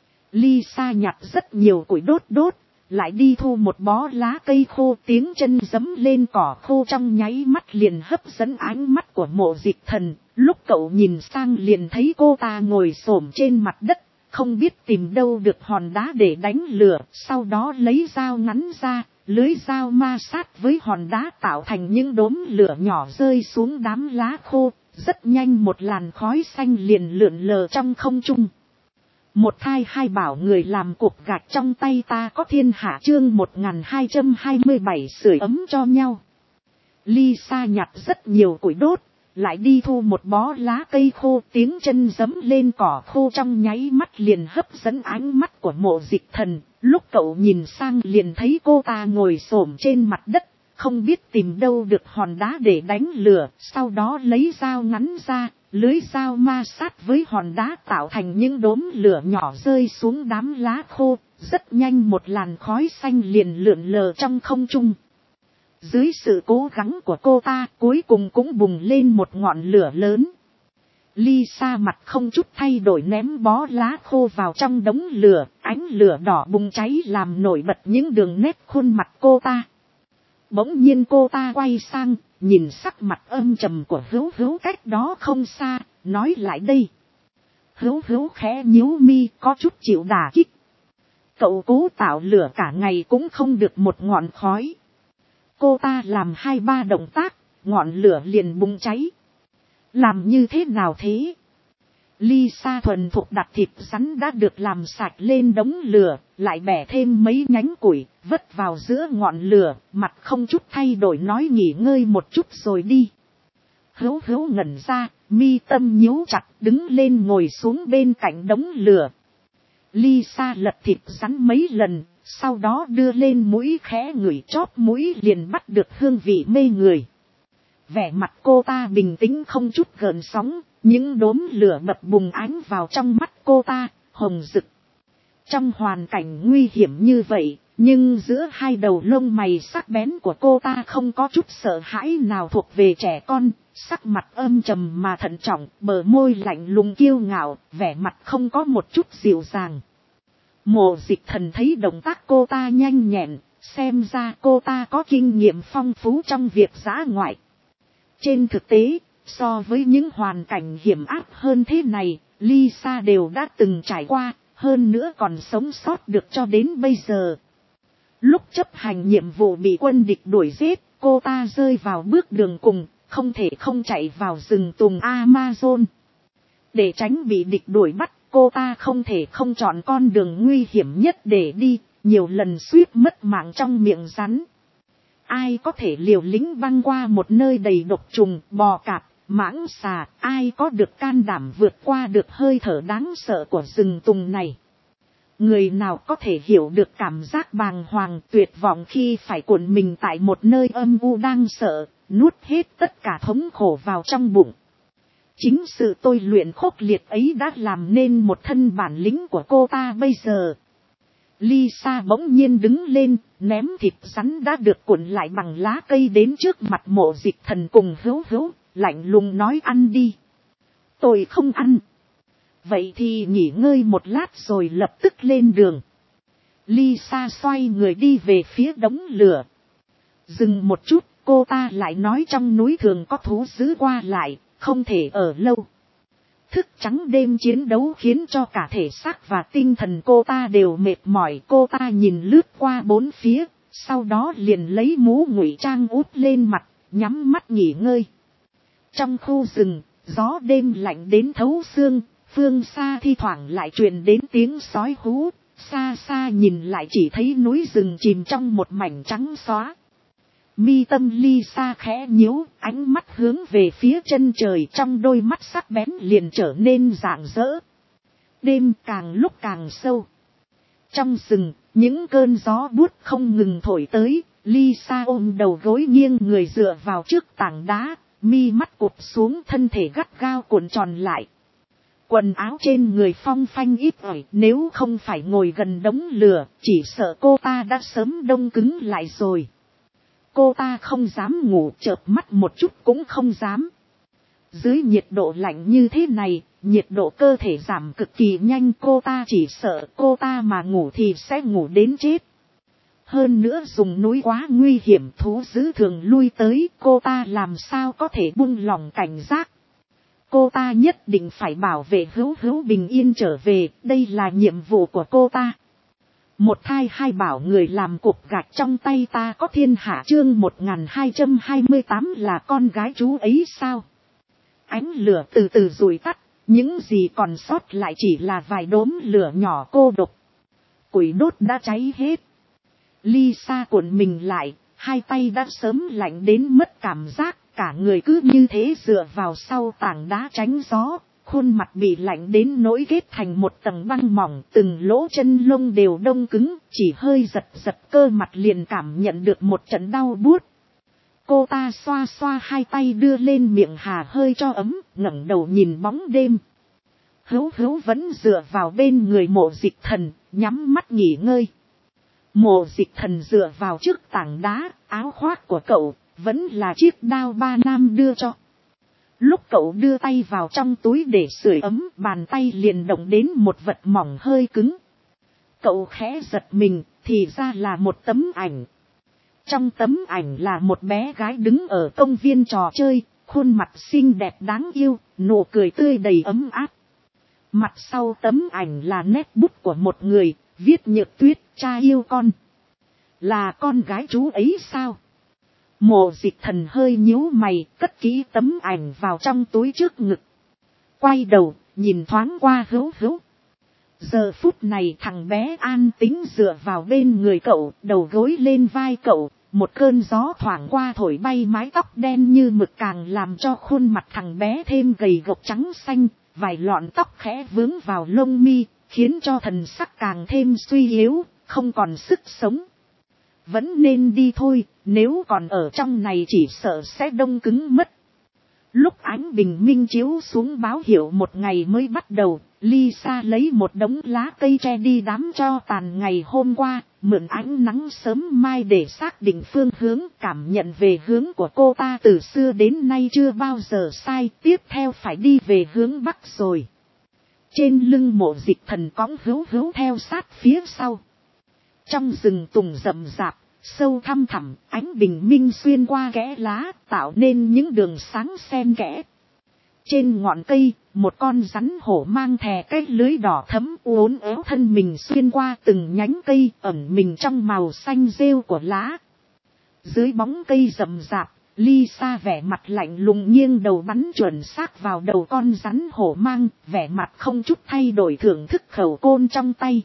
Speaker 1: Lisa nhặt rất nhiều củi đốt, lại đi thu một bó lá cây khô, tiếng chân giẫm lên cỏ khô trong nháy mắt liền hấp dẫn ánh mắt của Mộ Dịch Thần. Lúc cậu nhìn sang liền thấy cô ta ngồi xổm trên mặt đất, không biết tìm đâu được hòn đá để đánh lửa, sau đó lấy dao ngắn ra, lưới dao ma sát với hòn đá tạo thành những đốm lửa nhỏ rơi xuống đám lá khô, rất nhanh một làn khói xanh liền lượn lờ trong không trung. Một thai hai bảo người làm cục gạch trong tay ta có thiên hạ, chương 1227 sưởi ấm cho nhau. Lisa nhặt rất nhiều củi đốt, lại đi thu một bó lá cây khô, tiếng chân giẫm lên cỏ khô trong nháy mắt liền hấp dẫn ánh mắt của Mộ Dịch Thần. Lúc cậu nhìn sang liền thấy cô ta ngồi xổm trên mặt đất, không biết tìm đâu được hòn đá để đánh lửa, sau đó lấy dao ngắn ra, lưới dao ma sát với hòn đá tạo thành những đốm lửa nhỏ rơi xuống đám lá khô, rất nhanh một làn khói xanh liền lượn lờ trong không trung. Dưới sự cố gắng của cô ta, cuối cùng cũng bùng lên một ngọn lửa lớn. Lisa mặt không chút thay đổi ném bó lá khô vào trong đống lửa, ánh lửa đỏ bùng cháy làm nổi bật những đường nét khuôn mặt cô ta. Bỗng nhiên cô ta quay sang, nhìn sắc mặt âm trầm của Hữu Hữu cách đó không xa, nói lại đây. Hữu Hữu khẽ nhíu mi, có chút chịu đả kích. Cậu cố tạo lửa cả ngày cũng không được một ngọn khói. Cô ta làm 2-3 động tác, ngọn lửa liền bùng cháy. Làm như thế nào thế? Lisa thuần thục đặt thịt rắn đã được làm sạch lên đống lửa, lại bẻ thêm mấy nhánh củi, vất vào giữa ngọn lửa, mặt không chút thay đổi nói nghỉ ngơi một chút rồi đi. Hữu Hữu ngẩn ra, mi tâm nhíu chặt, đứng lên ngồi xuống bên cạnh đống lửa. Lisa lật thịt rắn mấy lần, sau đó đưa lên mũi khẽ ngửi, chóp mũi liền bắt được hương vị mê người. Vẻ mặt cô ta bình tĩnh không chút gợn sóng, những đốm lửa bập bùng ánh vào trong mắt cô ta, hồng rực. Trong hoàn cảnh nguy hiểm như vậy, nhưng giữa hai đầu lông mày sắc bén của cô ta không có chút sợ hãi nào thuộc về trẻ con, sắc mặt âm trầm mà thận trọng, bờ môi lạnh lùng kiêu ngạo, vẻ mặt không có một chút dịu dàng. Mộ Dịch Thần thấy động tác cô ta nhanh nhẹn, xem ra cô ta có kinh nghiệm phong phú trong việc dã ngoại. Trên thực tế, so với những hoàn cảnh hiểm ác hơn thế này, Lisa đều đã từng trải qua, hơn nữa còn sống sót được cho đến bây giờ. Lúc chấp hành nhiệm vụ bị quân địch đuổi giết, cô ta rơi vào bước đường cùng, không thể không chạy vào rừng tùng Amazon. Để tránh bị địch đuổi bắt, cô ta không thể không chọn con đường nguy hiểm nhất để đi, nhiều lần suýt mất mạng trong miệng rắn. Ai có thể liều lĩnh băng qua một nơi đầy độc trùng, bò cạp, mãng xà, ai có được can đảm vượt qua được hơi thở đáng sợ của rừng tùng này. Người nào có thể hiểu được cảm giác bàng hoàng tuyệt vọng khi phải cuộn mình tại một nơi âm u đang sợ, nuốt hết tất cả thống khổ vào trong bụng. Chính sự tôi luyện khốc liệt ấy đã làm nên một thân bản lĩnh của cô ta bây giờ. Lisa bỗng nhiên đứng lên, ném thịt rắn đã được cuộn lại bằng lá cây đến trước mặt Mộ Dịch Thần cùng Hữu Hữu, lạnh lùng nói ăn đi. Tôi không ăn. Vậy thì nghỉ ngơi một lát rồi lập tức lên đường. Lisa xoay người đi về phía đống lửa. Dừng một chút, cô ta lại nói trong núi thường có thú dữ qua lại, không thể ở lâu. Thức trắng đêm chiến đấu khiến cho cả thể xác và tinh thần cô ta đều mệt mỏi. Cô ta nhìn lướt qua bốn phía, sau đó liền lấy mũ ngụy trang úp lên mặt, nhắm mắt nghỉ ngơi. Trong khu rừng, gió đêm lạnh đến thấu xương, phương xa thi thoảng lại truyền đến tiếng sói hú, xa xa nhìn lại chỉ thấy núi rừng chìm trong một mảnh trắng xóa. Mi tâm Lisa khẽ nhíu, ánh mắt hướng về phía chân trời, trong đôi mắt sắc bén liền trở nên rạng rỡ. Đêm càng lúc càng sâu. Trong rừng, những cơn gió buốt không ngừng thổi tới, Lisa ôm đầu gối nghiêng người dựa vào trước tảng đá, mi mắt cụp xuống, thân thể gắt gao cuộn tròn lại. Quần áo trên người phong phanh ít ỏi, nếu không phải ngồi gần đống lửa, chỉ sợ cô ta đã sớm đông cứng lại rồi. Cô ta không dám ngủ, chợp mắt một chút cũng không dám. Dưới nhiệt độ lạnh như thế này, nhiệt độ cơ thể giảm cực kỳ nhanh, cô ta chỉ sợ cô ta mà ngủ thì sẽ ngủ đến chết. Hơn nữa dùng núi quá nguy hiểm, thú dữ thường lui tới, cô ta làm sao có thể buông lòng cảnh giác. Cô ta nhất định phải bảo vệ Hữu Hữu bình yên trở về, đây là nhiệm vụ của cô ta. Một thai hai bảo người làm cục gạch trong tay ta có thiên hạ chương 1228 là con gái chú ấy sao? Ánh lửa từ từ rụi tắt, những gì còn sót lại chỉ là vài đốm lửa nhỏ cô độc. Củi đốt đã cháy hết. Lisa cuộn mình lại, hai tay đã sớm lạnh đến mất cảm giác, cả người cứ như thế dựa vào sau tảng đá tránh gió. Khuôn mặt bị lạnh đến nỗi kết thành một tầng băng mỏng, từng lỗ chân lông đều đông cứng, chỉ hơi giật giật cơ mặt liền cảm nhận được một trận đau buốt. Cô ta xoa xoa hai tay đưa lên miệng hà hơi cho ấm, ngẩng đầu nhìn bóng đêm. Hữu Hữu vẫn dựa vào bên người Mộ Dịch Thần, nhắm mắt nghỉ ngơi. Mộ Dịch Thần dựa vào trước tảng đá, áo khoác của cậu vẫn là chiếc đao ba nam đưa cho. Lúc cậu đưa tay vào trong túi để sưởi ấm, bàn tay liền động đến một vật mỏng hơi cứng. Cậu khẽ giật mình, thì ra là một tấm ảnh. Trong tấm ảnh là một bé gái đứng ở công viên trò chơi, khuôn mặt xinh đẹp đáng yêu, nụ cười tươi đầy ấm áp. Mặt sau tấm ảnh là nét bút của một người, viết Nhược Tuyết, cha yêu con. Là con gái chú ấy sao? Mộ Dịch Thần hơi nhíu mày, cất kỹ tấm ảnh vào trong túi trước ngực. Quay đầu, nhìn thoáng qua Hữu Hữu. Giờ phút này thằng bé an tĩnh dựa vào bên người cậu, đầu gối lên vai cậu. Một cơn gió thoảng qua thổi bay mái tóc đen như mực càng làm cho khuôn mặt thằng bé thêm gầy gộc trắng xanh. Vài lọn tóc khẽ vướng vào lông mi, khiến cho thần sắc càng thêm suy yếu, không còn sức sống. Vẫn nên đi thôi, nếu còn ở trong này chỉ sợ sẽ đông cứng mất. Lúc ánh bình minh chiếu xuống báo hiệu một ngày mới bắt đầu, Lisa lấy một đống lá cây tre đi đám cho tàn ngày hôm qua, mượn ánh nắng sớm mai để xác định phương hướng. Cảm nhận về hướng của cô ta từ xưa đến nay chưa bao giờ sai, tiếp theo phải đi về hướng bắc rồi. Trên lưng Mộ Dịch Thần cõng Hữu Hữu theo sát phía sau. Trong rừng tùng rậm rạp, sâu thăm thẳm, ánh bình minh xuyên qua kẽ lá, tạo nên những đường sáng xen kẽ. Trên ngọn cây, một con rắn hổ mang thè cái lưới đỏ thẫm uốn éo thân mình xuyên qua từng nhánh cây, ẩn mình trong màu xanh rêu của lá. Dưới bóng cây rậm rạp, Lisa vẻ mặt lạnh lùng nghiêng đầu bắn chuẩn xác vào đầu con rắn hổ mang, vẻ mặt không chút thay đổi thưởng thức khẩu côn trong tay.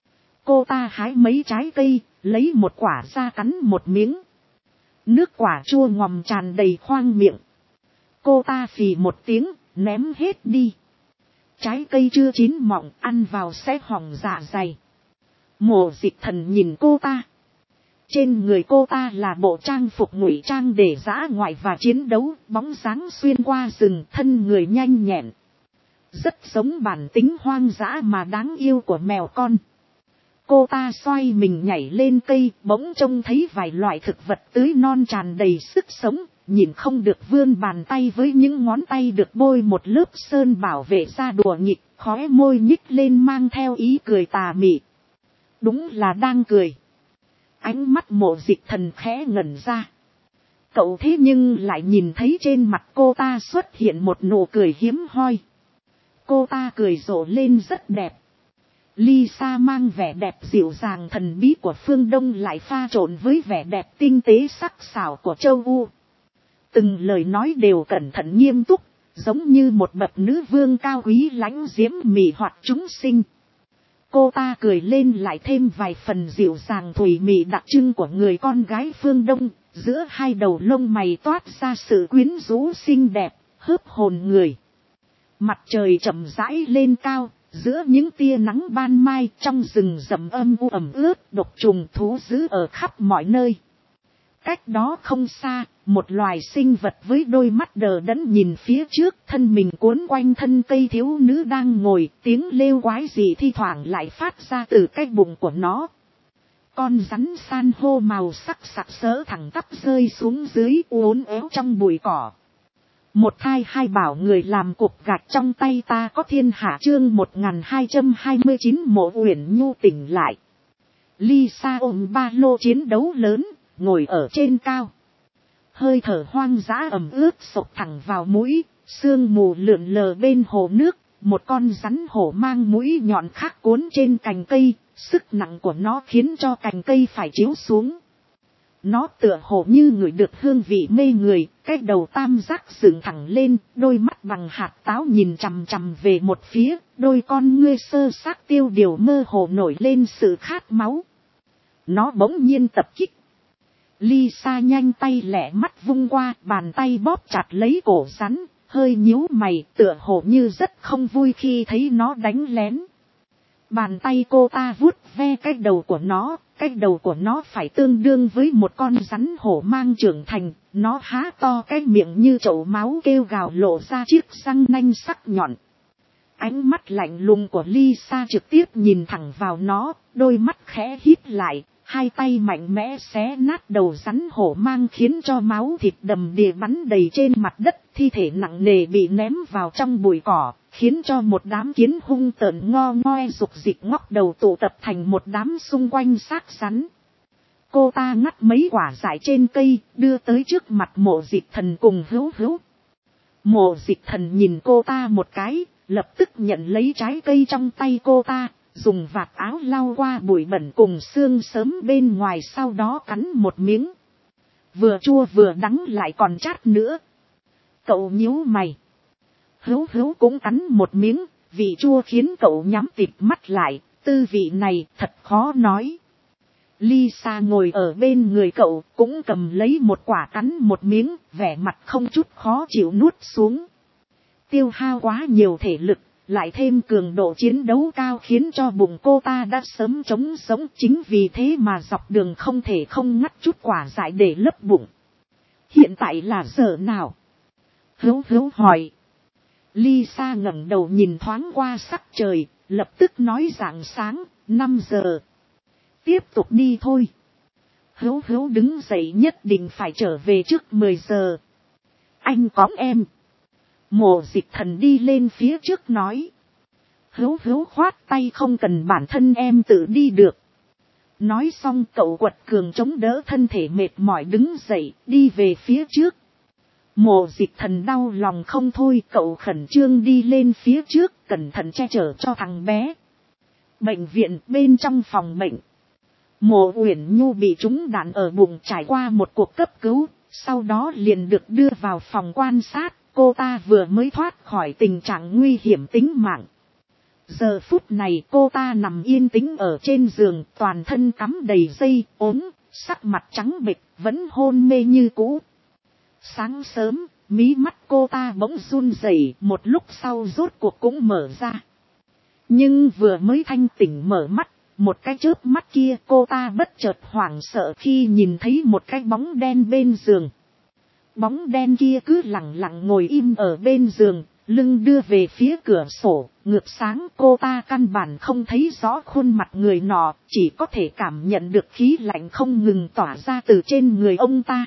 Speaker 1: Cô ta hái mấy trái cây, lấy một quả ra cắn một miếng. Nước quả chua ngòm tràn đầy khoang miệng. Cô ta phì một tiếng, ném hết đi. Trái cây chưa chín mọng, ăn vào sẽ hỏng dạ dày. Mộ Dịch Thần nhìn cô ta. Trên người cô ta là bộ trang phục ngụy trang để dã ngoại và chiến đấu, bóng dáng xuyên qua rừng, thân người nhanh nhẹn. Rất giống bản tính hoang dã mà đáng yêu của mèo con. Cô ta xoay mình nhảy lên cây, bỗng trông thấy vài loại thực vật tươi non tràn đầy sức sống, nhìn không được vươn bàn tay với những ngón tay được bôi một lớp sơn bảo vệ ra đùa nghịch, khóe môi nhích lên mang theo ý cười tà mị. Đúng là đang cười. Ánh mắt Mộ Dịch Thần khẽ ngẩn ra. Cậu thế nhưng lại nhìn thấy trên mặt cô ta xuất hiện một nụ cười hiếm hoi. Cô ta cười rộ lên rất đẹp. Lisa mang vẻ đẹp dịu dàng thần bí của phương Đông lại pha trộn với vẻ đẹp tinh tế sắc sảo của châu U. Từng lời nói đều cẩn thận nghiêm túc, giống như một bậc nữ vương cao quý lãnh diễm mị hoặc chúng sinh. Cô ta cười lên lại thêm vài phần dịu dàng thủy mị đặc trưng của người con gái phương Đông, giữa hai đầu lông mày toát ra sự quyến rũ xinh đẹp, hớp hồn người. Mặt trời chậm rãi lên cao, giữa những tia nắng ban mai trong rừng rậm âm u ẩm ướt, độc trùng thú dữ ở khắp mọi nơi. Cách đó không xa, một loài sinh vật với đôi mắt đờ đẫn nhìn phía trước, thân mình cuốn quanh thân cây thiếu nữ đang ngồi, tiếng lêu quái dị thi thoảng lại phát ra từ cái bụng của nó. Con rắn san hô màu sắc sặc sỡ thẳng tắp rơi xuống dưới uốn éo trong bụi cỏ. Một thai hai bảo người làm cục gạch trong tay ta có thiên hạ chương 1229 Mộ Uyển Nhu tỉnh lại. Lisa ôm ba lô chiến đấu lớn, ngồi ở trên cao. Hơi thở hoang dã ẩm ướt sộc thẳng vào mũi, sương mù lượn lờ bên hồ nước, một con rắn hổ mang mũi nhọn khác cuốn trên cành cây, sức nặng của nó khiến cho cành cây phải chiếu xuống. Nó tựa hồ như ngửi được hương vị mê người, cái đầu tam giác dựng thẳng lên, đôi mắt bằng hạt táo nhìn chằm chằm về một phía, đôi con ngươi sơ xác tiêu điều mơ hồ nổi lên sự khát máu. Nó bỗng nhiên tập kích. Lisa nhanh tay lẹ mắt vung qua, bàn tay bóp chặt lấy cổ rắn, hơi nhíu mày, tựa hồ như rất không vui khi thấy nó đánh lén. Bàn tay cô ta vuốt ve cái đầu của nó phải tương đương với một con rắn hổ mang trưởng thành, nó há to cái miệng như chậu máu kêu gào lộ ra chiếc răng nanh sắc nhọn. Ánh mắt lạnh lùng của Lisa trực tiếp nhìn thẳng vào nó, đôi mắt khẽ híp lại, hai tay mạnh mẽ xé nát đầu rắn hổ mang khiến cho máu thịt đầm đìa bắn đầy trên mặt đất, thi thể nặng nề bị ném vào trong bụi cỏ, khiến cho một đám kiến hung tợn ngo ngoe rục dịch ngóc đầu tụ tập thành một đám xung quanh xác rắn. Cô ta ngắt mấy quả dại trên cây, đưa tới trước mặt Mộ Dịch Thần cùng Hữu Hữu. Mộ Dịch Thần nhìn cô ta một cái, lập tức nhận lấy trái cây trong tay cô ta, dùng vạt áo lau qua bụi bẩn cùng xương sớm bên ngoài, sau đó cắn một miếng. vừa chua vừa đắng lại còn chát nữa. Cậu nhíu mày. Hữu Hữu cũng cắn một miếng, vị chua khiến cậu nhắm tịt mắt lại, tư vị này thật khó nói. Lisa ngồi ở bên người cậu cũng cầm lấy một quả cắn một miếng, vẻ mặt không chút khó chịu nuốt xuống. Tiêu hao quá nhiều thể lực, lại thêm cường độ chiến đấu cao khiến cho bụng cô ta đã sớm trống sống, chính vì thế mà dọc đường không thể không ngắt chút quả dại để lấp bụng. Hiện tại là giờ nào? Hữu Hữu hỏi. Lisa ngẩng đầu nhìn thoáng qua sắc trời, lập tức nói rạng sáng, 5 giờ. Tiếp tục đi thôi. Hữu Hữu đứng dậy, nhất định phải trở về trước 10 giờ. Anh cõng em. Mộ Dịch Thần đi lên phía trước nói. Hữu Hữu khoát tay, không cần, bản thân em tự đi được. Nói xong cậu quật cường chống đỡ thân thể mệt mỏi đứng dậy, đi về phía trước. Mộ Dịch Thần đau lòng không thôi, cậu khẩn trương đi lên phía trước, cẩn thận che chở cho thằng bé. Bệnh viện, bên trong phòng bệnh. Mộ Uyển Nhu bị trúng đạn ở bụng, trải qua một cuộc cấp cứu, sau đó liền được đưa vào phòng quan sát. Cô ta vừa mới thoát khỏi tình trạng nguy hiểm tính mạng. Giờ phút này cô ta nằm yên tĩnh ở trên giường, toàn thân cắm đầy dây, ốm, sắc mặt trắng bệch, vẫn hôn mê như cũ. Sáng sớm, mí mắt cô ta bỗng run rẩy, một lúc sau rốt cuộc cũng mở ra. Nhưng vừa mới thanh tỉnh mở mắt, một cái chớp mắt kia cô ta bất chợt hoảng sợ khi nhìn thấy một cái bóng đen bên giường. Bóng đen kia cứ lặng lặng ngồi im ở bên giường, lưng đưa về phía cửa sổ, ngược sáng. Cô ta căn bản không thấy rõ khuôn mặt người nọ, chỉ có thể cảm nhận được khí lạnh không ngừng tỏa ra từ trên người ông ta.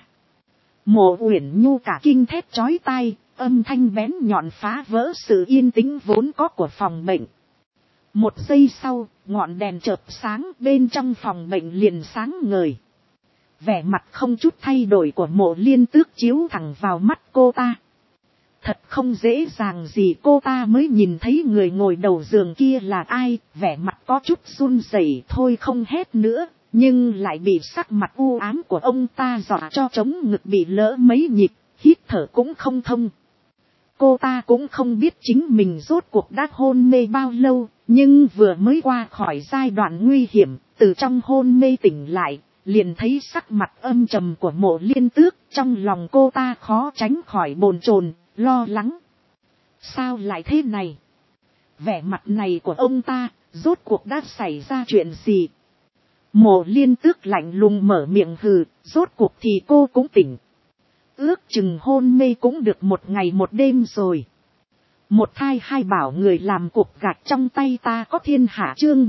Speaker 1: Mộ Uyển Nhu cả kinh thét chói tai, âm thanh bén nhọn phá vỡ sự yên tĩnh vốn có của phòng bệnh. Một giây sau, ngọn đèn chợt sáng, bên trong phòng bệnh liền sáng ngời. Vẻ mặt không chút thay đổi của Mộ Liên Tước chiếu thẳng vào mắt cô ta. Thật không dễ dàng gì cô ta mới nhìn thấy người ngồi đầu giường kia là ai, vẻ mặt có chút run rẩy thôi không hét nữa, nhưng lại bị sắc mặt u ám của ông ta dọa cho trống ngực bị lỡ mấy nhịp, hít thở cũng không thông. Cô ta cũng không biết chính mình rốt cuộc đã hôn mê bao lâu, nhưng vừa mới qua khỏi giai đoạn nguy hiểm, từ trong hôn mê tỉnh lại, liền thấy sắc mặt âm trầm của Mộ Liên Tước, trong lòng cô ta khó tránh khỏi bồn chồn, lo lắng. Sao lại thế này? Vẻ mặt này của ông ta, rốt cuộc đã xảy ra chuyện gì? Mộ Liên Tước lạnh lùng mở miệng hừ, rốt cuộc thì cô cũng tỉnh. Ước chừng hôn mê cũng được một ngày một đêm rồi. Một thai hai bảo người làm cục gạch trong tay ta có thiên hạ, chương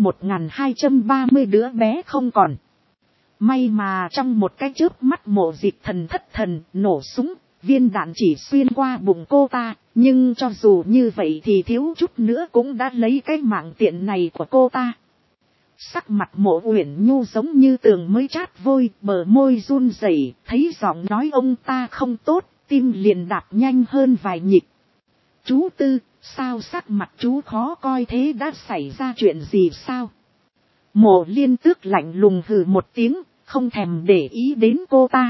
Speaker 1: 1230 đứa bé không còn. May mà trong một cái chớp mắt Mộ Dịch Thần thất thần, nổ súng, viên đạn chỉ xuyên qua bụng cô ta, nhưng cho dù như vậy thì thiếu chút nữa cũng đã lấy cái mạng tiện này của cô ta. Sắc mặt Mộ Uyển Nhu giống như tường mới chát vôi, bờ môi run rẩy, thấy giọng nói ông ta không tốt, tim liền đạp nhanh hơn vài nhịp. Chú Tư, sao sắc mặt chú khó coi thế, đã xảy ra chuyện gì sao? Mộ Liên Tước lạnh lùng hừ một tiếng, không thèm để ý đến cô ta.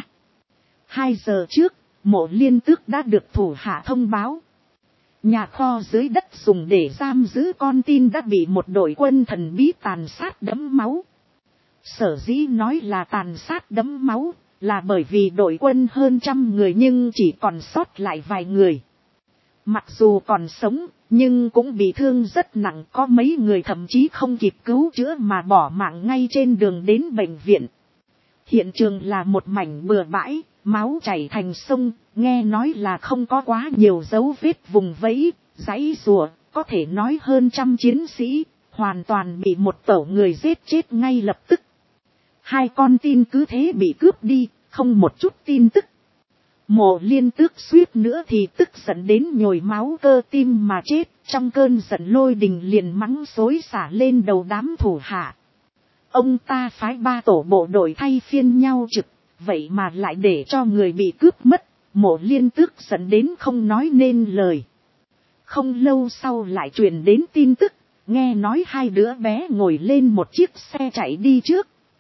Speaker 1: 2 giờ trước, Mộ Liên Tước đã được thủ hạ thông báo. Nhà kho dưới đất dùng để giam giữ con tin đã bị một đội quân thần bí tàn sát đẫm máu. Sở dĩ nói là tàn sát đẫm máu, là bởi vì đội quân hơn 100 người nhưng chỉ còn sót lại vài người. Mặc dù còn sống, nhưng cũng bị thương rất nặng, có mấy người thậm chí không kịp cứu chữa mà bỏ mạng ngay trên đường đến bệnh viện. Hiện trường là một mảnh bừa bãi, máu chảy thành sông, nghe nói là không có quá nhiều dấu vết vùng vẫy, giãy giụa, có thể nói hơn 100 chiến sĩ, hoàn toàn bị một tổ người giết chết ngay lập tức. 2 con tin cứ thế bị cướp đi, không một chút tin tức. Mộ Liên Tước suýt nữa thì tức giận đến nhồi máu cơ tim mà chết, trong cơn giận lôi đình liền mắng xối xả lên đầu đám thủ hạ. Ông ta phái 3 tổ bộ đội thay phiên nhau trực, vậy mà lại để cho người bị cướp mất. Mộ Liên Tước giận đến không nói nên lời. Không lâu sau lại truyền đến tin tức, nghe nói 2 đứa bé ngồi lên một chiếc xe chạy đi trước.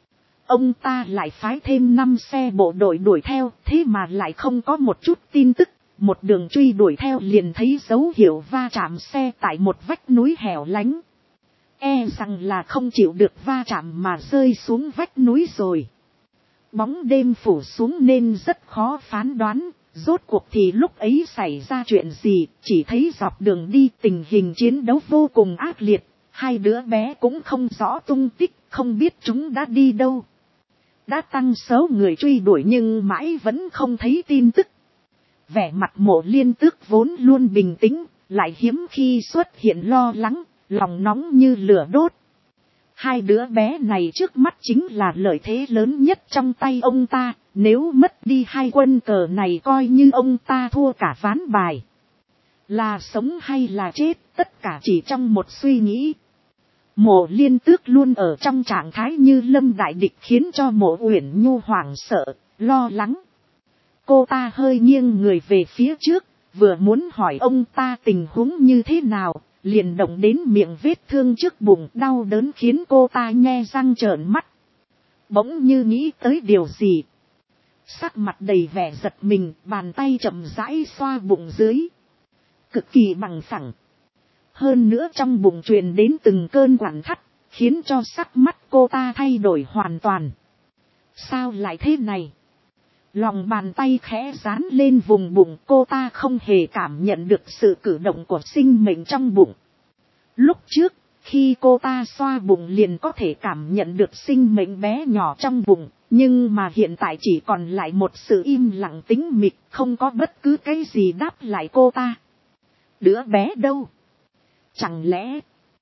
Speaker 1: ông ta lại phái thêm 5 xe bộ đội đuổi theo, thế mà lại không có một chút tin tức. Một đường truy đuổi theo liền thấy dấu hiệu va chạm xe tại một vách núi hẻo lánh. E rằng là không chịu được va chạm mà rơi xuống vách núi rồi. Bóng đêm phủ xuống nên rất khó phán đoán, rốt cuộc thì lúc ấy xảy ra chuyện gì, chỉ thấy dọc đường đi tình hình chiến đấu vô cùng ác liệt, hai đứa bé cũng không rõ tung tích, không biết chúng đã đi đâu. Đã tăng số người truy đuổi nhưng mãi vẫn không thấy tin tức. Vẻ mặt Mộ Liên Tước vốn luôn bình tĩnh, lại hiếm khi xuất hiện lo lắng, lòng nóng như lửa đốt. Hai đứa bé này trước mắt chính là lợi thế lớn nhất trong tay ông ta, nếu mất đi hai quân cờ này coi như ông ta thua cả ván bài. Là sống hay là chết, tất cả chỉ trong một suy nghĩ. Mộ Liên Tước luôn ở trong trạng thái như lâm đại địch khiến cho Mộ Uyển Nhu hoảng sợ, lo lắng. Cô ta hơi nghiêng người về phía trước, vừa muốn hỏi ông ta tình huống như thế nào, liền động đến miệng vết thương trước bụng, đau đớn khiến cô ta nhe răng trợn mắt. Bỗng như nghĩ tới điều gì. Sắc mặt đầy vẻ giật mình, bàn tay chậm rãi xoa bụng dưới. Cực kỳ bằng phẳng. Hơn nữa trong bụng truyền đến từng cơn quặn thắt, khiến cho sắc mắt cô ta thay đổi hoàn toàn. Sao lại thế này? Lòng bàn tay khẽ dán lên vùng bụng, cô ta không hề cảm nhận được sự cử động của sinh mệnh trong bụng. Lúc trước, khi cô ta xoa bụng liền có thể cảm nhận được sinh mệnh bé nhỏ trong bụng, nhưng mà hiện tại chỉ còn lại một sự im lặng tĩnh mịch, không có bất cứ cái gì đáp lại cô ta. Đứa bé đâu? Chẳng lẽ...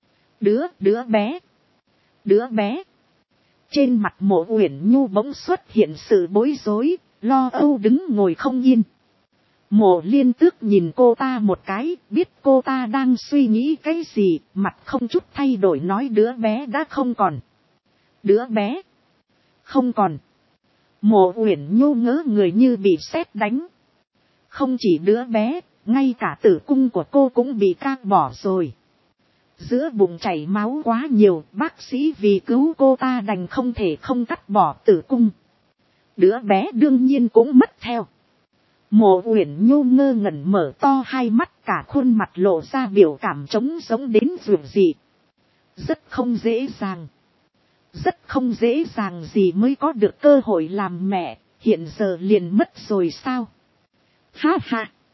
Speaker 1: Đứa bé... Trên mặt Mộ Uyển Nhu bỗng xuất hiện sự bối rối, lo âu đứng ngồi không yên. Mộ Liên Tước nhìn cô ta một cái, biết cô ta đang suy nghĩ cái gì, mặt không chút thay đổi nói đứa bé đã không còn. Đứa bé không còn. Mộ Uyển Nhu ngỡ người như bị sét đánh. Không chỉ đứa bé, ngay cả tử cung của cô cũng bị cắt bỏ rồi. Giữa bụng chảy máu quá nhiều, bác sĩ vì cứu cô ta đành không thể không cắt bỏ tử cung. Đứa bé đương nhiên cũng mất theo. Mộ Uyển Nhu ngơ ngẩn mở to hai mắt, cả khuôn mặt lộ ra biểu cảm trống giống đến ruột dị. Rất không dễ dàng. Rất không dễ dàng gì mới có được cơ hội làm mẹ, hiện giờ liền mất rồi sao? Ha ha!